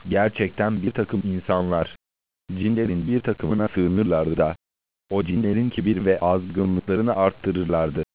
Gerçekten bir takım insanlar, cinlerin bir takımına sığınırlardı da, o cinlerin kibir ve azgınlıklarını arttırırlardı.